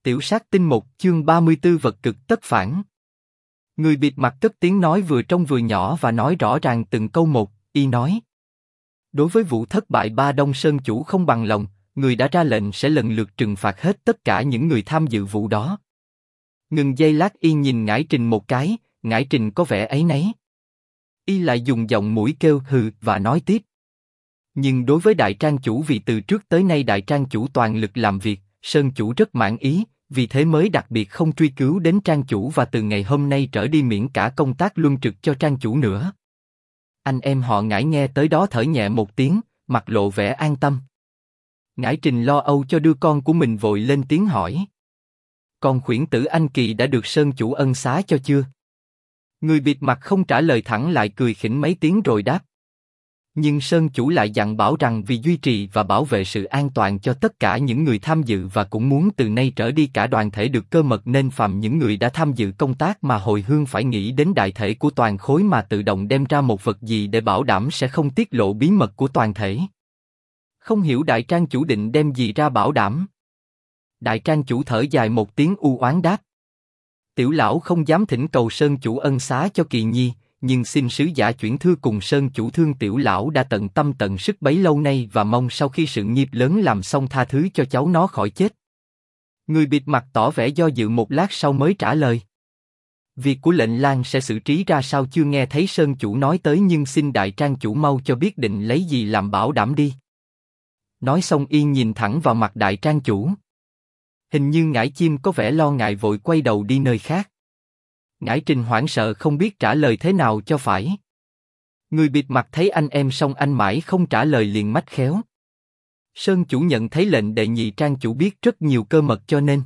Tiểu sát tinh 1 chương 34 vật cực tất phản. Người bịt mặt cất tiếng nói vừa trong vừa nhỏ và nói rõ ràng từng câu một, y nói. Đối với vụ thất bại Ba Đông Sơn chủ không bằng lòng, người đã ra lệnh sẽ lần lượt trừng phạt hết tất cả những người tham dự vụ đó. Ngừng giây lát y nhìn Ngải Trình một cái, Ngải Trình có vẻ áy náy. Y lại dùng giọng mũi kêu hừ và nói tiếp. Nhưng đối với Đại Trang chủ vì từ trước tới nay Đại Trang chủ toàn lực làm việc, Sơn chủ rất mãn ý, vì thế mới đặc biệt không truy cứu đến Trang chủ và từ ngày hôm nay trở đi miễn cả công tác luân trực cho Trang chủ nữa. Anh em họ Ngải nghe tới đó thở nhẹ một tiếng, mặt lộ vẻ an tâm. Ngải Trình lo âu cho đứa con của mình vội lên tiếng hỏi. Con khuyển tử anh Kỳ đã được Sơn chủ ân xá cho chưa? Người bịt mặt không trả lời thẳng lại cười khỉnh mấy tiếng rồi đáp. Nhưng Sơn chủ lại dặn bảo rằng vì duy trì và bảo vệ sự an toàn cho tất cả những người tham dự và cũng muốn từ nay trở đi cả đoàn thể được cơ mật nên phàm những người đã tham dự công tác mà hồi hương phải nghĩ đến đại thể của toàn khối mà tự động đem ra một vật gì để bảo đảm sẽ không tiết lộ bí mật của toàn thể. Không hiểu Đại Trang chủ định đem gì ra bảo đảm. Đại Trang chủ thở dài một tiếng u oán đáp. Tiểu lão không dám thỉnh cầu Sơn chủ ân xá cho Kỳ Nhi, nhưng xin sứ giả chuyển thư cùng Sơn chủ thương tiểu lão đã tận tâm tận sức bấy lâu nay và mong sau khi sự nghiệp lớn làm xong tha thứ cho cháu nó khỏi chết. Người bịt mặt tỏ vẻ do dự một lát sau mới trả lời. Việc của lệnh lang sẽ xử trí ra sao chưa nghe thấy Sơn chủ nói tới nhưng xin Đại Trang chủ mau cho biết định lấy gì làm bảo đảm đi. Nói xong yên nhìn thẳng vào mặt Đại Trang chủ. Hình như Ngải Chim có vẻ lo ngại vội quay đầu đi nơi khác. Ngải Trình hoảng sợ không biết trả lời thế nào cho phải. Người bịt mặt thấy anh em xong anh mãi không trả lời liền mách khéo. Sơn chủ nhận thấy lệnh đệ nhị Trang chủ biết rất nhiều cơ mật cho nên.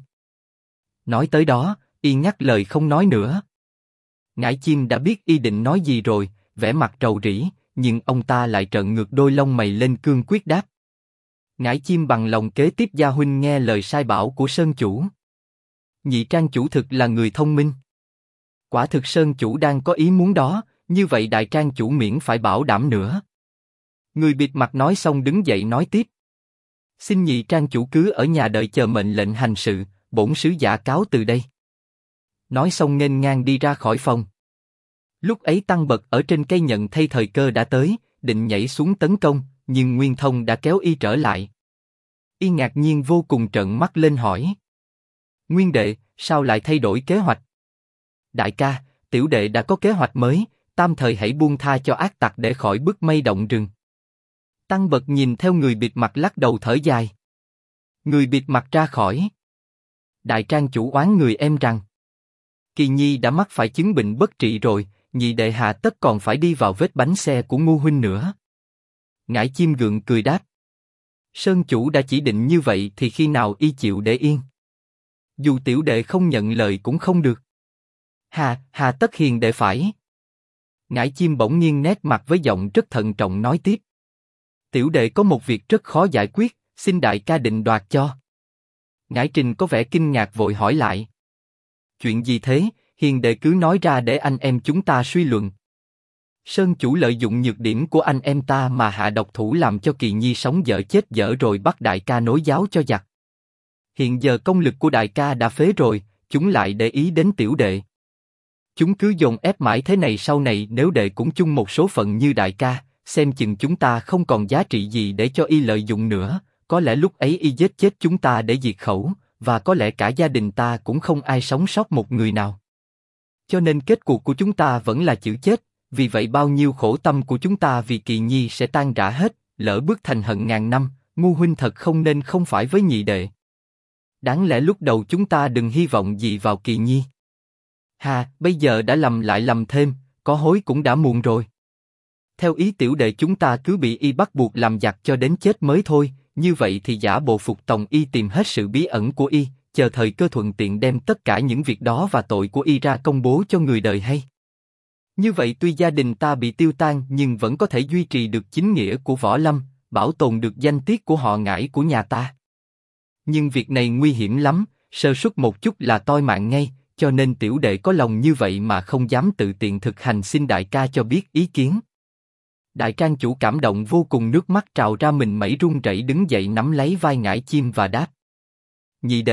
Nói tới đó, y ngắt lời không nói nữa. Ngải Chim đã biết y định nói gì rồi, vẻ mặt rầu rĩ, nhưng ông ta lại trợn ngược đôi lông mày lên cương quyết đáp. Ngải Chim bằng lòng kế tiếp gia huynh nghe lời sai bảo của Sơn chủ. Nhị Trang chủ thực là người thông minh. Quả thực Sơn chủ đang có ý muốn đó, như vậy Đại Trang chủ miễn phải bảo đảm nữa. Người bịt mặt nói xong đứng dậy nói tiếp. Xin nhị Trang chủ cứ ở nhà đợi chờ mệnh lệnh hành sự, bổn sứ giả cáo từ đây. Nói xong nghênh ngang đi ra khỏi phòng. Lúc ấy Tăng Bật ở trên cây nhận thay thời cơ đã tới, định nhảy xuống tấn công, nhưng Nguyên Thông đã kéo y trở lại. Y ngạc nhiên vô cùng trợn mắt lên hỏi. Nguyên đệ, sao lại thay đổi kế hoạch? Đại ca, tiểu đệ đã có kế hoạch mới, tam thời hãy buông tha cho ác tặc để khỏi bức mây động rừng. Tăng Bật nhìn theo người bịt mặt lắc đầu thở dài. Người bịt mặt ra khỏi. Đại Trang chủ oán người em rằng. Kỳ Nhi đã mắc phải chứng bệnh bất trị rồi, nhị đệ hà tất còn phải đi vào vết bánh xe của Ngu huynh nữa. Ngải Chim gượng cười đáp. Sơn chủ đã chỉ định như vậy thì khi nào y chịu để yên. Dù tiểu đệ không nhận lời cũng không được. Hà tất hiền đệ phải. Ngải Chim bỗng nhiên nét mặt với giọng rất thận trọng nói tiếp. Tiểu đệ có một việc rất khó giải quyết, xin đại ca định đoạt cho. Ngải Trình có vẻ kinh ngạc vội hỏi lại. Chuyện gì thế, hiền đệ cứ nói ra để anh em chúng ta suy luận. Sơn chủ lợi dụng nhược điểm của anh em ta mà hạ độc thủ làm cho Kỳ Nhi sống dở chết dở rồi bắt đại ca nối giáo cho giặc. Hiện giờ công lực của đại ca đã phế rồi, chúng lại để ý đến tiểu đệ. Chúng cứ dồn ép mãi thế này sau này nếu đệ cũng chung một số phận như đại ca, xem chừng chúng ta không còn giá trị gì để cho y lợi dụng nữa, có lẽ lúc ấy y giết chết chúng ta để diệt khẩu, và có lẽ cả gia đình ta cũng không ai sống sót một người nào. Cho nên kết cuộc của chúng ta vẫn là chữ chết, vì vậy bao nhiêu khổ tâm của chúng ta vì Kỳ Nhi sẽ tan rã hết, lỡ bước thành hận ngàn năm, Ngu huynh thật không nên không phải với nhị đệ. Đáng lẽ lúc đầu chúng ta đừng hy vọng gì vào Kỳ Nhi. Bây giờ đã lầm lại lầm thêm, có hối cũng đã muộn rồi. Theo ý tiểu đệ chúng ta cứ bị y bắt buộc làm giặc cho đến chết mới thôi, như vậy thì giả bộ phục tòng y tìm hết sự bí ẩn của y, chờ thời cơ thuận tiện đem tất cả những việc đó và tội của y ra công bố cho người đời hay. Như vậy tuy gia đình ta bị tiêu tan nhưng vẫn có thể duy trì được chính nghĩa của võ lâm, bảo tồn được danh tiết của họ Ngải của nhà ta. Nhưng việc này nguy hiểm lắm, sơ suất một chút là toi mạng ngay, cho nên tiểu đệ có lòng như vậy mà không dám tự tiện thực hành, xin đại ca cho biết ý kiến. Đại Trang chủ cảm động vô cùng, nước mắt trào ra, mình mẩy run rẩy đứng dậy nắm lấy vai Ngải Chim và đáp. Nhị đệ,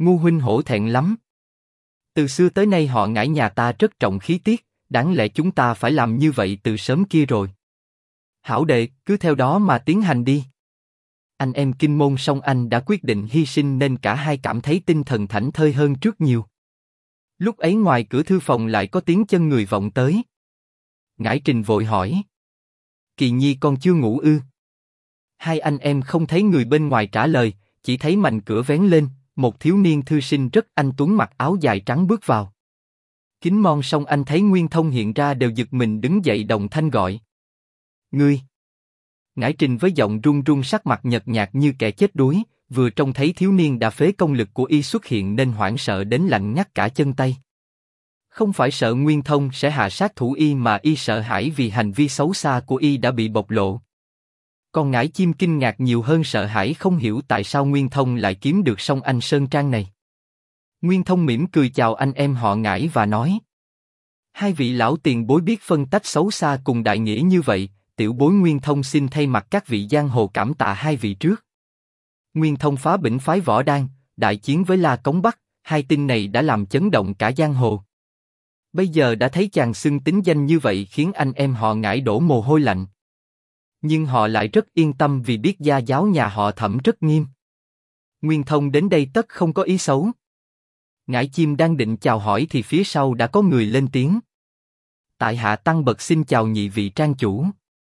Ngu huynh hổ thẹn lắm. Từ xưa tới nay họ Ngải nhà ta rất trọng khí tiết, đáng lẽ chúng ta phải làm như vậy từ sớm kia rồi. Hảo đệ, cứ theo đó mà tiến hành đi. Anh em Kinh Môn Song Anh đã quyết định hy sinh nên cả hai cảm thấy tinh thần thảnh thơi hơn trước nhiều. Lúc ấy ngoài cửa thư phòng lại có tiếng chân người vọng tới. Ngải Trình vội hỏi. Kỳ Nhi còn chưa ngủ ư? Hai anh em không thấy người bên ngoài trả lời, chỉ thấy mành cửa vén lên, một thiếu niên thư sinh rất anh tuấn mặc áo dài trắng bước vào. Kính Môn Song Anh thấy Nguyên Thông hiện ra đều giật mình đứng dậy đồng thanh gọi. Ngươi! Ngải Trình với giọng run run sắc mặt nhợt nhạt như kẻ chết đuối, vừa trông thấy thiếu niên đã phế công lực của y xuất hiện nên hoảng sợ đến lạnh ngắt cả chân tay. Không phải sợ Nguyên Thông sẽ hạ sát thủ y mà y sợ hãi vì hành vi xấu xa của y đã bị bộc lộ. Còn Ngải Chim kinh ngạc nhiều hơn sợ hãi không hiểu tại sao Nguyên Thông lại kiếm được Song Anh Sơn Trang này. Nguyên Thông mỉm cười chào anh em họ Ngải và nói. Hai vị lão tiền bối biết phân tách xấu xa cùng đại nghĩa như vậy, tiểu bối Nguyên Thông xin thay mặt các vị giang hồ cảm tạ hai vị trước. Nguyên Thông phá bỉnh phái võ đan, đại chiến với La Cống Bắc, hai tin này đã làm chấn động cả giang hồ. Bây giờ đã thấy chàng xưng tính danh như vậy khiến anh em họ Ngải đổ mồ hôi lạnh. Nhưng họ lại rất yên tâm vì biết gia giáo nhà họ Thẩm rất nghiêm. Nguyên Thông đến đây tất không có ý xấu. Ngải Chim đang định chào hỏi thì phía sau đã có người lên tiếng. Tại hạ Tăng Bật xin chào nhị vị trang chủ.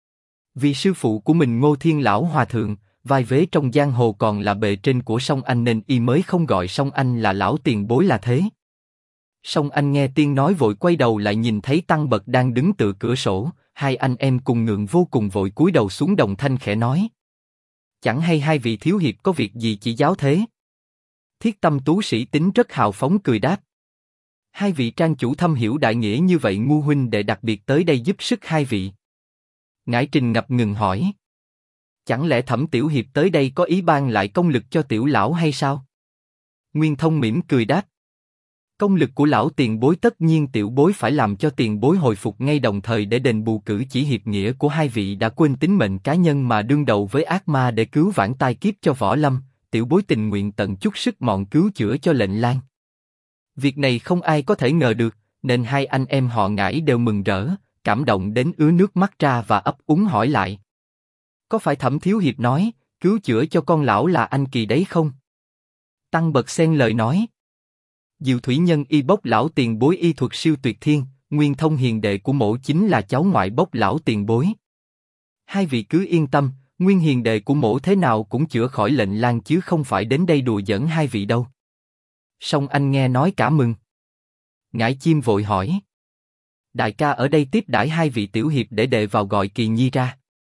Vì sư phụ của mình Ngô Thiên Lão Hòa Thượng, vai vế trong giang hồ còn là bề trên của Song Anh nên y mới không gọi Song Anh là lão tiền bối là thế. Song Anh nghe tiên nói vội quay đầu lại nhìn thấy Tăng Bật đang đứng tựa cửa sổ, hai anh em cùng ngượng vô cùng vội cúi đầu xuống đồng thanh khẽ nói. Chẳng hay hai vị thiếu hiệp có việc gì chỉ giáo thế? Thiết Tâm tú sĩ tính rất hào phóng cười đáp. Hai vị trang chủ thâm hiểu đại nghĩa như vậy Ngu huynh đệ đặc biệt tới đây giúp sức hai vị. Ngải Trình ngập ngừng hỏi. Chẳng lẽ Thẩm tiểu hiệp tới đây có ý ban lại công lực cho tiểu lão hay sao? Nguyên Thông mỉm cười đáp. Công lực của lão tiền bối tất nhiên tiểu bối phải làm cho tiền bối hồi phục ngay đồng thời để đền bù cử chỉ hiệp nghĩa của hai vị đã quên tính mệnh cá nhân mà đương đầu với ác ma để cứu vãn tai kiếp cho võ lâm, tiểu bối tình nguyện tận chút sức mọn cứu chữa cho lệnh lang. Việc này không ai có thể ngờ được, nên hai anh em họ Ngải đều mừng rỡ, cảm động đến ứa nước mắt ra và ấp úng hỏi lại. Có phải Thẩm thiếu hiệp nói, cứu chữa cho con lão là anh Kỳ đấy không? Tăng Bật xen lời nói. Diệu Thủy Nhân y bốc lão tiền bối y thuật siêu tuyệt thiên, Nguyên Thông hiền đệ của mỗ chính là cháu ngoại bốc lão tiền bối. Hai vị cứ yên tâm, Nguyên hiền đệ của mỗ thế nào cũng chữa khỏi lệnh lang chứ không phải đến đây đùa giỡn hai vị đâu. Song Anh nghe nói cả mừng. Ngải Chim vội hỏi. Đại ca ở đây tiếp đãi hai vị tiểu hiệp để đệ vào gọi Kỳ Nhi ra.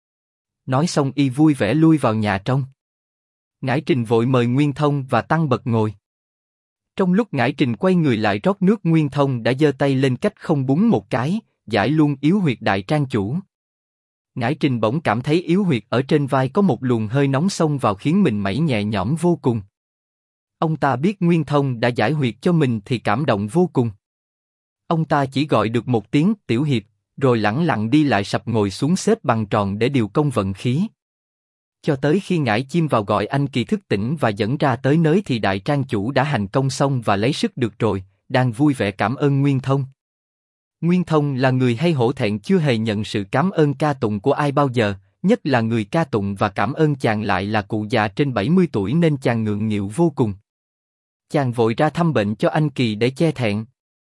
Nói xong y vui vẻ lui vào nhà trong. Ngải Trình vội mời Nguyên Thông và Tăng Bật ngồi. Trong lúc Ngải Trình quay người lại rót nước Nguyên Thông đã giơ tay lên cách không búng một cái, giải luôn yếu huyệt đại trang chủ. Ngải Trình bỗng cảm thấy yếu huyệt ở trên vai có một luồng hơi nóng xông vào khiến mình mẩy nhẹ nhõm vô cùng. Ông ta biết Nguyên Thông đã giải huyệt cho mình thì cảm động vô cùng. Ông ta chỉ gọi được một tiếng tiểu hiệp, rồi lẳng lặng đi lại sập ngồi xuống xếp bằng tròn để điều công vận khí. Cho tới khi Ngải Chim vào gọi anh Kỳ thức tỉnh và dẫn ra tới nơi thì đại trang chủ đã hành công xong và lấy sức được rồi, đang vui vẻ cảm ơn Nguyên Thông. Nguyên Thông là người hay hổ thẹn chưa hề nhận sự cảm ơn ca tụng của ai bao giờ, nhất là người ca tụng và cảm ơn chàng lại là cụ già trên 70 tuổi nên chàng ngượng nghịu vô cùng. Chàng vội ra thăm bệnh cho anh Kỳ để che thẹn.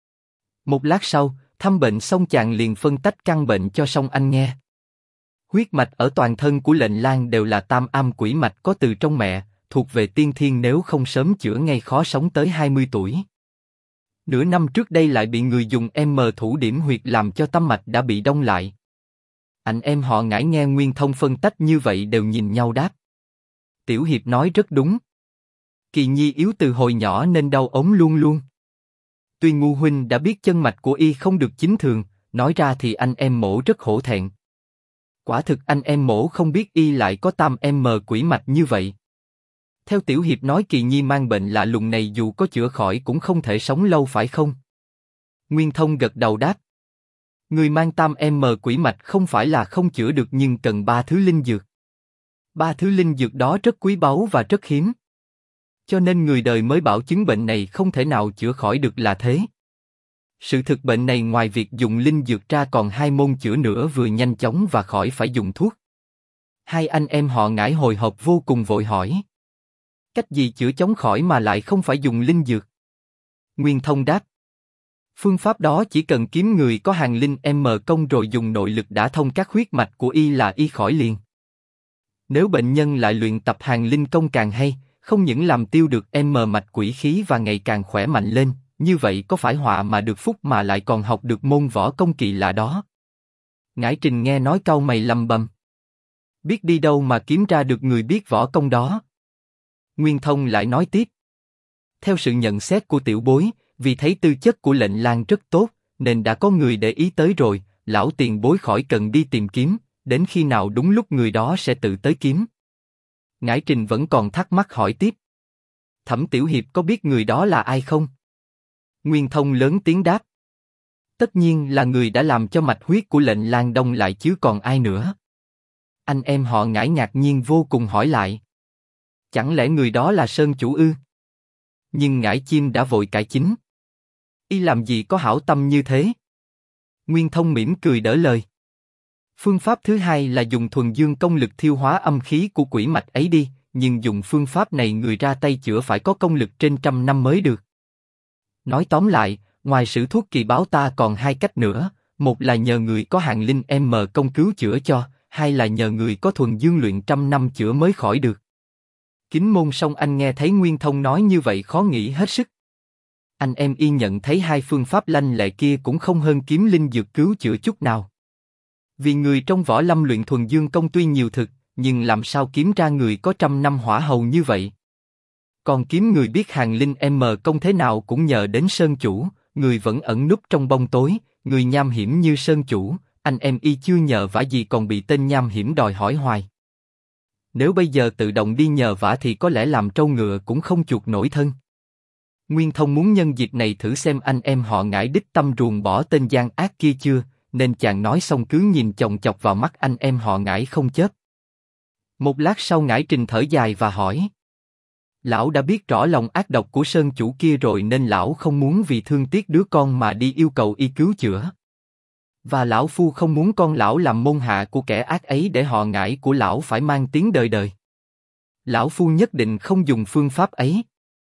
Một lát sau, thăm bệnh xong chàng liền phân tách căn bệnh cho Song Anh nghe. Huyết mạch ở toàn thân của lệnh lang đều là tam am quỷ mạch có từ trong mẹ, thuộc về tiên thiên nếu không sớm chữa ngay khó sống tới 20 tuổi. Nửa năm trước đây lại bị người dùng thủ điểm huyệt làm cho tâm mạch đã bị đông lại. Anh em họ Ngải nghe Nguyên Thông phân tách như vậy đều nhìn nhau đáp. Tiểu hiệp nói rất đúng. Kỳ Nhi yếu từ hồi nhỏ nên đau ốm luôn luôn. Tuy Ngu huynh đã biết chân mạch của y không được chính thường, nói ra thì anh em mỗ rất hổ thẹn. Quả thực anh em mỗ không biết y lại có tam quỷ mạch như vậy. Theo tiểu hiệp nói Kỳ Nhi mang bệnh lạ lùng này dù có chữa khỏi cũng không thể sống lâu phải không? Nguyên Thông gật đầu đáp. Người mang tam quỷ mạch không phải là không chữa được nhưng cần 3 thứ linh dược. 3 thứ linh dược đó rất quý báu và rất hiếm. Cho nên người đời mới bảo chứng bệnh này không thể nào chữa khỏi được là thế. Sự thực bệnh này ngoài việc dùng linh dược ra còn hai môn chữa nữa, vừa nhanh chóng và khỏi phải dùng thuốc. Hai anh em họ Ngải hồi hộp vô cùng vội hỏi. Cách gì chữa chóng khỏi mà lại không phải dùng linh dược? Nguyên Thông đáp. Phương pháp đó chỉ cần kiếm người có hàng linh M công rồi dùng nội lực đả thông các huyết mạch của y là y khỏi liền. Nếu bệnh nhân lại luyện tập hàng linh công càng hay, không những làm tiêu được mạch quỷ khí và ngày càng khỏe mạnh lên, như vậy có phải họa mà được phúc mà lại còn học được môn võ công kỳ lạ đó. Ngải Trình nghe nói cau mày lầm bầm. Biết đi đâu mà kiếm ra được người biết võ công đó. Nguyên Thông lại nói tiếp. Theo sự nhận xét của tiểu bối, vì thấy tư chất của lệnh lang rất tốt, nên đã có người để ý tới rồi, lão tiền bối khỏi cần đi tìm kiếm, đến khi nào đúng lúc người đó sẽ tự tới kiếm. Ngải Trình vẫn còn thắc mắc hỏi tiếp. Thẩm Tiểu Hiệp có biết người đó là ai không? Nguyên Thông lớn tiếng đáp. Tất nhiên là người đã làm cho mạch huyết của lệnh lang đông lại chứ còn ai nữa. Anh em họ Ngải ngạc nhiên vô cùng hỏi lại. Chẳng lẽ người đó là Sơn Chủ ư? Nhưng Ngải Chim đã vội cải chính. Y làm gì có hảo tâm như thế? Nguyên Thông mỉm cười đỡ lời. Phương pháp thứ hai là dùng thuần dương công lực thiêu hóa âm khí của quỷ mạch ấy đi, nhưng dùng phương pháp này người ra tay chữa phải có công lực trên 100 năm mới được. Nói tóm lại, ngoài sử thuốc kỳ báo ta còn hai cách nữa, một là nhờ người có hàng linh công cứu chữa cho, hai là nhờ người có thuần dương luyện 100 năm chữa mới khỏi được. Kính Môn Song Anh nghe thấy Nguyên Thông nói như vậy khó nghĩ hết sức. Anh em y nhận thấy hai phương pháp lanh lẹ kia cũng không hơn kiếm linh dược cứu chữa chút nào. Vì người trong võ lâm luyện thuần dương công tuy nhiều thực, nhưng làm sao kiếm ra người có 100 năm hỏa hầu như vậy? Còn kiếm người biết hàng linh công thế nào cũng nhờ đến Sơn Chủ, người vẫn ẩn núp trong bóng tối, người nham hiểm như Sơn Chủ, anh em y chưa nhờ vả gì còn bị tên nham hiểm đòi hỏi hoài. Nếu bây giờ tự động đi nhờ vả thì có lẽ làm trâu ngựa cũng không chuộc nổi thân. Nguyên Thông muốn nhân dịp này thử xem anh em họ Ngải đích tâm ruồng bỏ tên gian ác kia chưa, nên chàng nói xong cứ nhìn chòng chọc vào mắt anh em họ Ngải không chớp. Một lát sau Ngải Trình thở dài và hỏi. Lão đã biết rõ lòng ác độc của Sơn Chủ kia rồi nên lão không muốn vì thương tiếc đứa con mà đi yêu cầu y cứu chữa. Và lão phu không muốn con lão làm môn hạ của kẻ ác ấy để họ Ngải của lão phải mang tiếng đời đời. Lão phu nhất định không dùng phương pháp ấy.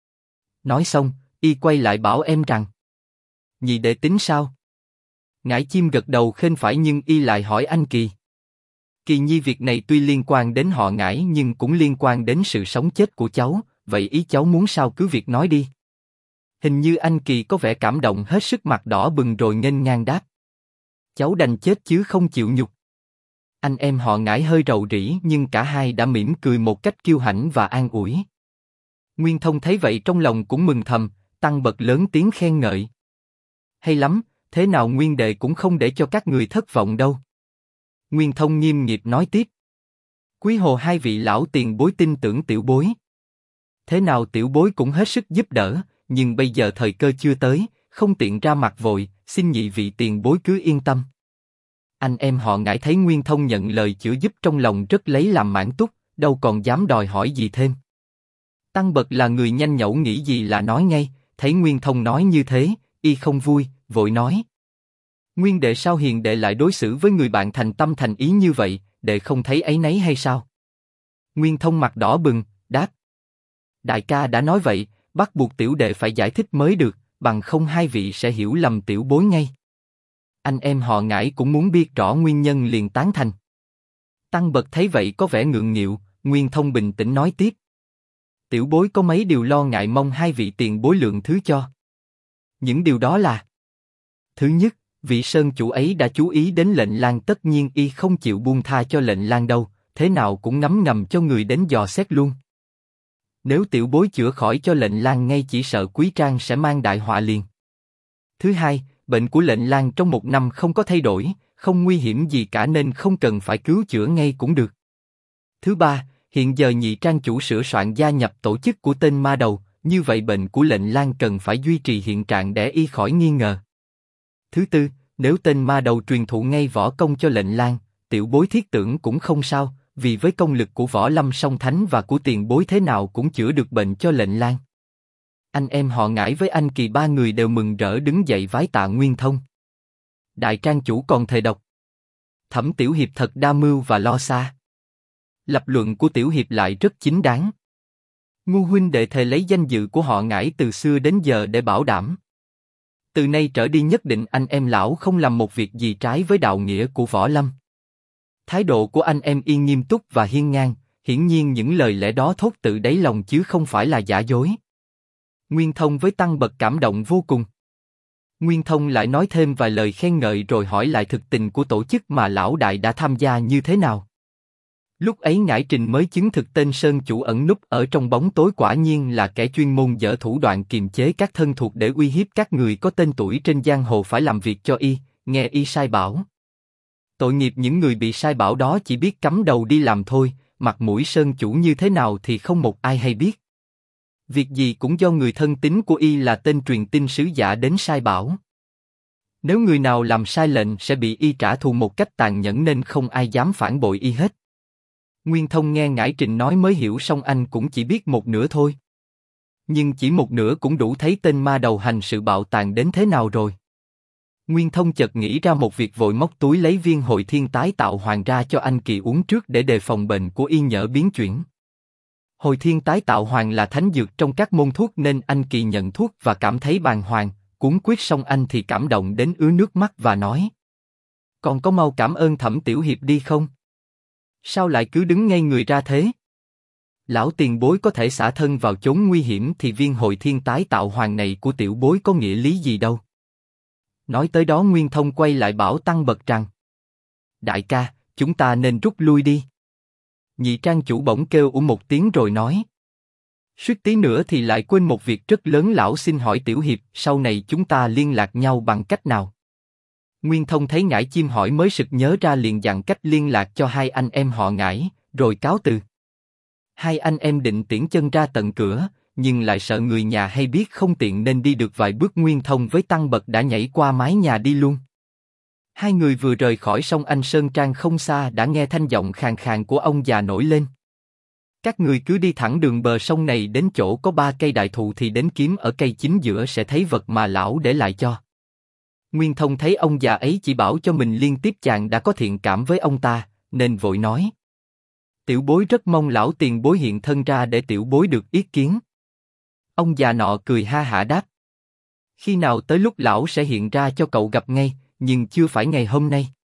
Nói xong, y quay lại bảo em rằng. Nhị đệ tính sao? Ngải Chim gật đầu khênh phải nhưng y lại hỏi anh Kỳ. Kỳ nhi, việc này tuy liên quan đến họ Ngải nhưng cũng liên quan đến sự sống chết của cháu, vậy ý cháu muốn sao cứ việc nói đi. Hình như anh Kỳ có vẻ cảm động hết sức, mặt đỏ bừng rồi nghênh ngang đáp. Cháu đành chết chứ không chịu nhục. Anh em họ Ngải hơi rầu rĩ nhưng cả hai đã mỉm cười một cách kiêu hãnh và an ủi. Nguyên Thông thấy vậy trong lòng cũng mừng thầm, tăng bật lớn tiếng khen ngợi. Hay lắm, thế nào Nguyên đệ cũng không để cho các người thất vọng đâu. Nguyên Thông nghiêm nghị nói tiếp. Quý hồ hai vị lão tiền bối tin tưởng tiểu bối. Thế nào tiểu bối cũng hết sức giúp đỡ, nhưng bây giờ thời cơ chưa tới, không tiện ra mặt vội, xin nhị vị tiền bối cứ yên tâm. Anh em họ Ngải thấy Nguyên Thông nhận lời chữa giúp trong lòng rất lấy làm mãn túc, đâu còn dám đòi hỏi gì thêm. Tăng Bật là người nhanh nhẩu, nghĩ gì là nói ngay, thấy Nguyên Thông nói như thế, y không vui, vội nói. Nguyên đệ sao hiền đệ lại đối xử với người bạn thành tâm thành ý như vậy, đệ không thấy áy náy hay sao? Nguyên Thông mặt đỏ bừng, đáp. Đại ca đã nói vậy, bắt buộc tiểu đệ phải giải thích mới được, bằng không hai vị sẽ hiểu lầm tiểu bối ngay. Anh em họ Ngải cũng muốn biết rõ nguyên nhân liền tán thành. Tăng Bật thấy vậy có vẻ ngượng nghịu, Nguyên Thông bình tĩnh nói tiếp. Tiểu bối có mấy điều lo ngại mong hai vị tiền bối lượng thứ cho. Những điều đó là: thứ nhất, vị Sơn Chủ ấy đã chú ý đến lệnh lang, tất nhiên y không chịu buông tha cho lệnh lang đâu, thế nào cũng ngấm ngầm cho người đến dò xét luôn. Nếu tiểu bối chữa khỏi cho lệnh lang ngay, chỉ sợ Quý Trang sẽ mang đại họa liền. Thứ hai, bệnh của lệnh lang trong 1 năm không có thay đổi, không nguy hiểm gì cả nên không cần phải cứu chữa ngay cũng được. Thứ ba, hiện giờ nhị trang chủ sửa soạn gia nhập tổ chức của tên ma đầu, như vậy bệnh của lệnh lang cần phải duy trì hiện trạng để y khỏi nghi ngờ. Thứ tư, nếu tên ma đầu truyền thụ ngay võ công cho lệnh lang, tiểu bối thiết tưởng cũng không sao, vì với công lực của Võ Lâm song thánh và của tiền bối thế nào cũng chữa được bệnh cho lệnh lang. Anh em họ Ngải với anh Kỳ ba người đều mừng rỡ đứng dậy vái tạ Nguyên Thông. Đại trang chủ còn thề độc. Thẩm Tiểu Hiệp thật đa mưu và lo xa. Lập luận của Tiểu Hiệp lại rất chính đáng. Ngu huynh đệ thề lấy danh dự của họ Ngải từ xưa đến giờ để bảo đảm. Từ nay trở đi nhất định anh em lão không làm một việc gì trái với đạo nghĩa của Võ Lâm. Thái độ của anh em y nghiêm túc và hiên ngang, hiển nhiên những lời lẽ đó thốt từ đáy lòng chứ không phải là giả dối. Nguyên Thông với Tăng Bật cảm động vô cùng. Nguyên Thông lại nói thêm vài lời khen ngợi rồi hỏi lại thực tình của tổ chức mà lão đại đã tham gia như thế nào. Lúc ấy Ngải Trình mới chứng thực tên Sơn chủ ẩn núp ở trong bóng tối quả nhiên là kẻ chuyên môn dở thủ đoạn kiềm chế các thân thuộc để uy hiếp các người có tên tuổi trên giang hồ phải làm việc cho y, nghe y sai bảo. Tội nghiệp những người bị sai bảo đó chỉ biết cắm đầu đi làm thôi, mặt mũi Sơn chủ như thế nào thì không một ai hay biết. Việc gì cũng do người thân tín của y là tên truyền tin sứ giả đến sai bảo. Nếu người nào làm sai lệnh sẽ bị y trả thù một cách tàn nhẫn nên không ai dám phản bội y hết. Nguyên Thông nghe Ngải Trình nói mới hiểu song anh cũng chỉ biết một nửa thôi. Nhưng chỉ một nửa cũng đủ thấy tên ma đầu hành sự bạo tàn đến thế nào rồi. Nguyên Thông chợt nghĩ ra một việc vội móc túi lấy viên Hội Thiên Tái Tạo Hoàng ra cho anh Kỳ uống trước để đề phòng bệnh của y nhỡ biến chuyển. Hồi Thiên Tái Tạo Hoàng là thánh dược trong các môn thuốc nên anh Kỳ nhận thuốc và cảm thấy bàng hoàng, cuốn quyết xong anh thì cảm động đến ứa nước mắt và nói: còn có mau cảm ơn Thẩm Tiểu Hiệp đi không? Sao lại cứ đứng ngây người ra thế? Lão tiền bối có thể xả thân vào chốn nguy hiểm thì viên Hội Thiên Tái Tạo Hoàng này của tiểu bối có nghĩa lý gì đâu. Nói tới đó Nguyên Thông quay lại bảo Tăng Bật rằng: đại ca, chúng ta nên rút lui đi. Nhị trang chủ bỗng kêu một tiếng rồi nói: suýt tí nữa thì lại quên một việc rất lớn, lão xin hỏi Tiểu Hiệp, sau này chúng ta liên lạc nhau bằng cách nào? Nguyên Thông thấy Ngải Chim hỏi mới sực nhớ ra liền dặn cách liên lạc cho hai anh em họ Ngải, rồi cáo từ. Hai anh em định tiễn chân ra tận cửa, nhưng lại sợ người nhà hay biết không tiện nên đi được vài bước Nguyên Thông với Tăng Bật đã nhảy qua mái nhà đi luôn. Hai người vừa rời khỏi sông Anh Sơn Trang không xa đã nghe thanh giọng khàn khàn của ông già nổi lên: các người cứ đi thẳng đường bờ sông này đến chỗ có 3 cây đại thụ thì đến kiếm ở cây chính giữa sẽ thấy vật mà lão để lại cho. Nguyên Thông thấy ông già ấy chỉ bảo cho mình liên tiếp chàng đã có thiện cảm với ông ta, nên vội nói: tiểu bối rất mong lão tiền bối hiện thân ra để tiểu bối được yết kiến. Ông già nọ cười ha hả đáp: khi nào tới lúc lão sẽ hiện ra cho cậu gặp ngay, nhưng chưa phải ngày hôm nay.